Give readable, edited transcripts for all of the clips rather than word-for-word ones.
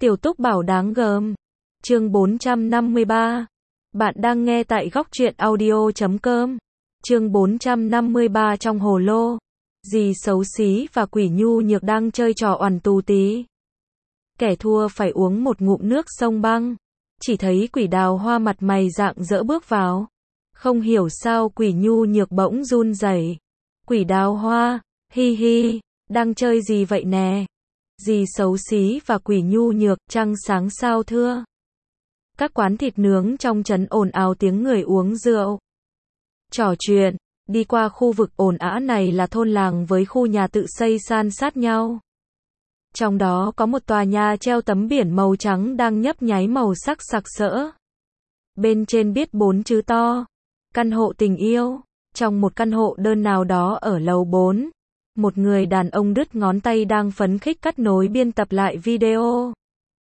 Tiểu Túc Bảo đáng gờm. Chương 453. Bạn đang nghe tại góc truyện audio.com. Chương 453 trong hồ lô. Dì xấu xí và quỷ nhu nhược đang chơi trò oằn tù tí. Kẻ thua phải uống một ngụm nước sông băng. Chỉ thấy quỷ Đào Hoa mặt mày rạng rỡ bước vào. Không hiểu sao quỷ nhu nhược bỗng run rẩy. Quỷ Đào Hoa, hi hi, đang chơi gì vậy nè? Dì xấu xí và quỷ nhu nhược, trăng sáng sao thưa. Các quán thịt nướng trong trấn ồn ào tiếng người uống rượu, trò chuyện. Đi qua khu vực ồn ào này là thôn làng với khu nhà tự xây san sát nhau. Trong đó có một tòa nhà treo tấm biển màu trắng đang nhấp nháy màu sắc sặc sỡ. Bên trên viết 4 chữ to: căn hộ tình yêu. Trong một căn hộ đơn nào đó ở lầu 4, một người đàn ông đứt ngón tay đang phấn khích cắt nối biên tập lại video.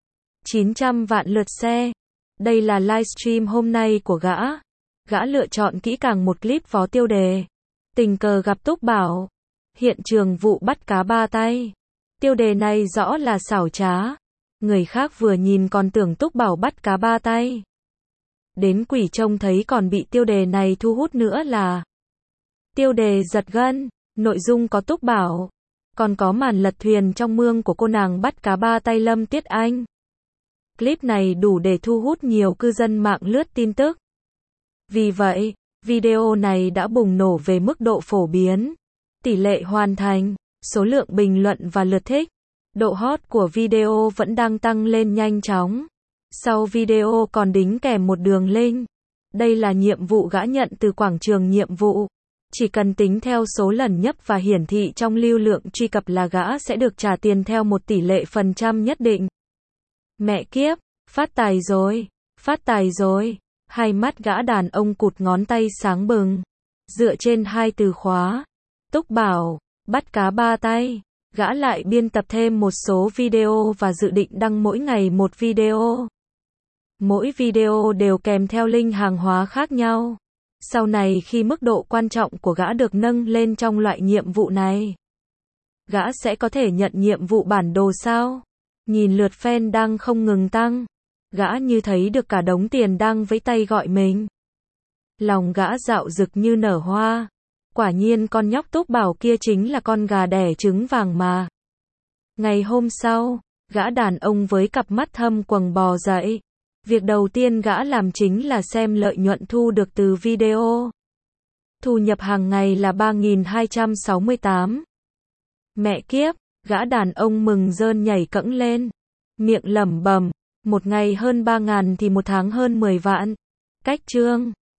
900 vạn lượt share. Đây là livestream hôm nay của gã. Gã lựa chọn kỹ càng một clip phó tiêu đề: tình cờ gặp Túc Bảo. Hiện trường vụ bắt cá ba tay. Tiêu đề này rõ là xảo trá. Người khác vừa nhìn còn tưởng Túc Bảo bắt cá ba tay. Đến quỷ trông thấy còn bị tiêu đề này thu hút nữa là. Tiêu đề giật gân. Nội dung có Túc Bảo, còn có màn lật thuyền trong mương của cô nàng bắt cá ba tay Lâm Tiết Anh. Clip này đủ để thu hút nhiều cư dân mạng lướt tin tức. Vì vậy, video này đã bùng nổ về mức độ phổ biến, tỷ lệ hoàn thành, số lượng bình luận và lượt thích. Độ hot của video vẫn đang tăng lên nhanh chóng. Sau video còn đính kèm một đường link. Đây là nhiệm vụ gã nhận từ quảng trường nhiệm vụ. Chỉ cần tính theo số lần nhấp và hiển thị trong lưu lượng truy cập là gã sẽ được trả tiền theo một tỷ lệ phần trăm nhất định. Mẹ kiếp, phát tài rồi, phát tài rồi. Hai mắt gã đàn ông cụt ngón tay sáng bừng. Dựa trên hai từ khóa Túc Bảo, bắt cá ba tay, gã lại biên tập thêm một số video và dự định đăng mỗi ngày một video. Mỗi video đều kèm theo link hàng hóa khác nhau. Sau này khi mức độ quan trọng của gã được nâng lên trong loại nhiệm vụ này, gã sẽ có thể nhận nhiệm vụ bản đồ sao? Nhìn lượt fan đang không ngừng tăng, gã như thấy được cả đống tiền đang vẫy tay gọi mình. Lòng gã dạo rực như nở hoa. Quả nhiên con nhóc Túc Bảo kia chính là con gà đẻ trứng vàng mà. Ngày hôm sau, gã đàn ông với cặp mắt thâm quầng bò dậy. Việc đầu tiên gã làm chính là xem lợi nhuận thu được từ video. Thu nhập hàng ngày là 3.268. Mẹ kiếp, gã đàn ông mừng rơn nhảy cẫng lên. Miệng lẩm bẩm, một ngày hơn 3.000 thì một tháng hơn 10 vạn. Cách chương.